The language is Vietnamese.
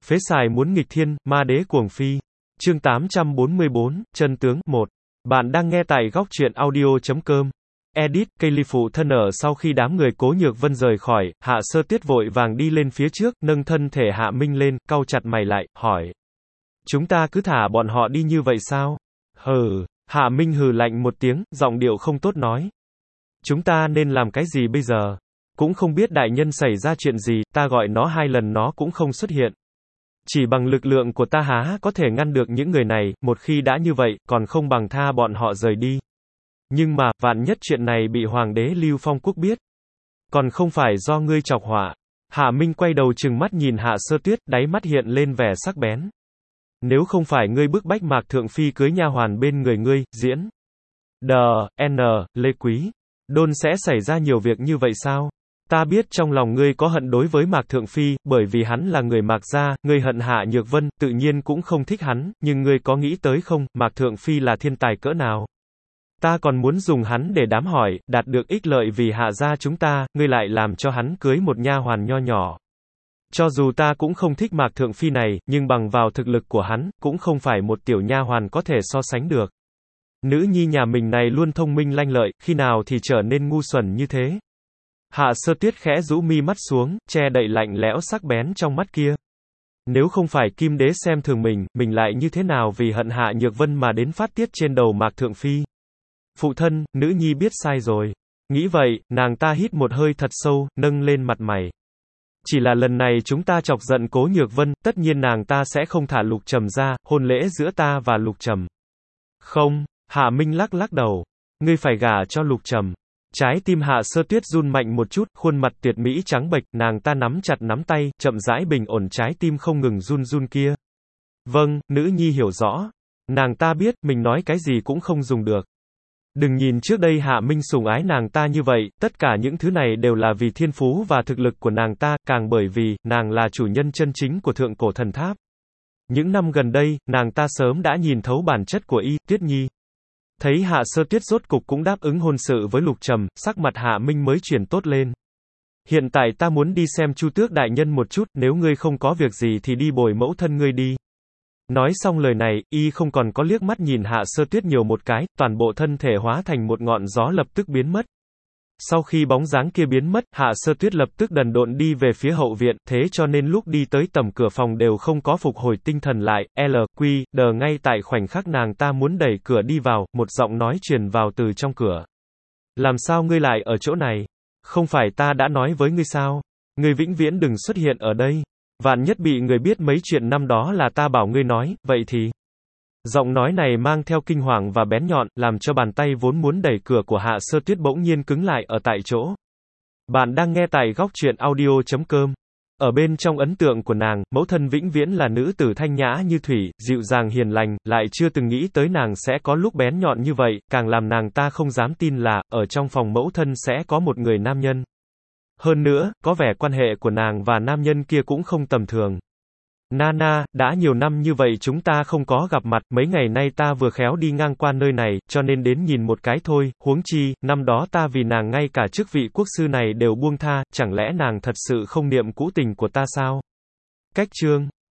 Phế xài muốn nghịch thiên, ma đế cuồng phi. Chương 844, chân tướng 1. Bạn đang nghe tại góc truyện audio.com. Edit, cây ly phụ thân ở sau khi đám người Cố Nhược Vân rời khỏi, Hạ Sơ Tuyết vội vàng đi lên phía trước, nâng thân thể Hạ Minh lên, cau chặt mày lại, hỏi. Chúng ta cứ thả bọn họ đi như vậy sao? Hừ, Hạ Minh hừ lạnh một tiếng, giọng điệu không tốt nói. Chúng ta nên làm cái gì bây giờ? Cũng không biết đại nhân xảy ra chuyện gì, ta gọi nó 2 lần nó cũng không xuất hiện. Chỉ bằng lực lượng của ta há có thể ngăn được những người này, một khi đã như vậy, còn không bằng tha bọn họ rời đi. Nhưng mà, vạn nhất chuyện này bị Hoàng đế Lưu Phong Quốc biết. Còn không phải do ngươi chọc họa. Hạ Minh quay đầu trừng mắt nhìn Hạ Sơ Tuyết, đáy mắt hiện lên vẻ sắc bén. Nếu không phải ngươi bức bách Mạc Thượng Phi cưới nha hoàn bên người ngươi, diễn. Lê Quý. Đôn sẽ xảy ra nhiều việc như vậy sao? Ta biết trong lòng ngươi có hận đối với Mạc Thượng Phi, bởi vì hắn là người Mạc gia, ngươi hận Hạ Nhược Vân, tự nhiên cũng không thích hắn, nhưng ngươi có nghĩ tới không, Mạc Thượng Phi là thiên tài cỡ nào? Ta còn muốn dùng hắn để đám hỏi, đạt được ích lợi vì Hạ gia chúng ta, ngươi lại làm cho hắn cưới một nha hoàn nho nhỏ. Cho dù ta cũng không thích Mạc Thượng Phi này, nhưng bằng vào thực lực của hắn, cũng không phải một tiểu nha hoàn có thể so sánh được. Nữ nhi nhà mình này luôn thông minh lanh lợi, khi nào thì trở nên ngu xuẩn như thế? Hạ Sơ Tuyết khẽ rũ mi mắt xuống, che đậy lạnh lẽo sắc bén trong mắt kia. Nếu không phải Kim Đế xem thường mình lại như thế nào vì hận Hạ Nhược Vân mà đến phát tiết trên đầu Mạc Thượng Phi? Phụ thân, nữ nhi biết sai rồi. Nghĩ vậy, nàng ta hít một hơi thật sâu, nâng lên mặt mày. Chỉ là lần này chúng ta chọc giận Cố Nhược Vân, tất nhiên nàng ta sẽ không thả Lục Trầm ra, hôn lễ giữa ta và Lục Trầm. Không, Hạ Minh lắc đầu. Ngươi phải gả cho Lục Trầm. Trái tim Hạ Sơ Tuyết run mạnh một chút, khuôn mặt tuyệt mỹ trắng bệch, nàng ta nắm chặt nắm tay, chậm rãi bình ổn trái tim không ngừng run kia. Vâng, nữ nhi hiểu rõ. Nàng ta biết, mình nói cái gì cũng không dùng được. Đừng nhìn trước đây Hạ Minh sủng ái nàng ta như vậy, tất cả những thứ này đều là vì thiên phú và thực lực của nàng ta, càng bởi vì, nàng là chủ nhân chân chính của Thượng Cổ Thần Tháp. Những năm gần đây, nàng ta sớm đã nhìn thấu bản chất của Tuyết Nhi. Thấy Hạ Sơ Tuyết rốt cục cũng đáp ứng hôn sự với Lục Trầm, sắc mặt Hạ Minh mới chuyển tốt lên. Hiện tại ta muốn đi xem Chu Tước đại nhân một chút, nếu ngươi không có việc gì thì đi bồi mẫu thân ngươi đi. Nói xong lời này, không còn có liếc mắt nhìn Hạ Sơ Tuyết nhiều một cái, toàn bộ thân thể hóa thành một ngọn gió lập tức biến mất. Sau khi bóng dáng kia biến mất, Hạ Sơ Tuyết lập tức đần độn đi về phía hậu viện, thế cho nên lúc đi tới tầm cửa phòng đều không có phục hồi tinh thần lại. Ngay tại khoảnh khắc nàng ta muốn đẩy cửa đi vào, một giọng nói truyền vào từ trong cửa. Làm sao ngươi lại ở chỗ này? Không phải ta đã nói với ngươi sao? Ngươi vĩnh viễn đừng xuất hiện ở đây. Vạn nhất bị người biết mấy chuyện năm đó là ta bảo ngươi nói, vậy thì... Giọng nói này mang theo kinh hoàng và bén nhọn, làm cho bàn tay vốn muốn đẩy cửa của Hạ Sơ Tuyết bỗng nhiên cứng lại ở tại chỗ. Bạn đang nghe tại góc truyện audio.com. Ở bên trong ấn tượng của nàng, mẫu thân vĩnh viễn là nữ tử thanh nhã như thủy, dịu dàng hiền lành, lại chưa từng nghĩ tới nàng sẽ có lúc bén nhọn như vậy, càng làm nàng ta không dám tin là, ở trong phòng mẫu thân sẽ có một người nam nhân. Hơn nữa, có vẻ quan hệ của nàng và nam nhân kia cũng không tầm thường. Nana, đã nhiều năm như vậy chúng ta không có gặp mặt, mấy ngày nay ta vừa khéo đi ngang qua nơi này, cho nên đến nhìn một cái thôi, huống chi, năm đó ta vì nàng ngay cả chức vị quốc sư này đều buông tha, chẳng lẽ nàng thật sự không niệm cũ tình của ta sao? Cách chương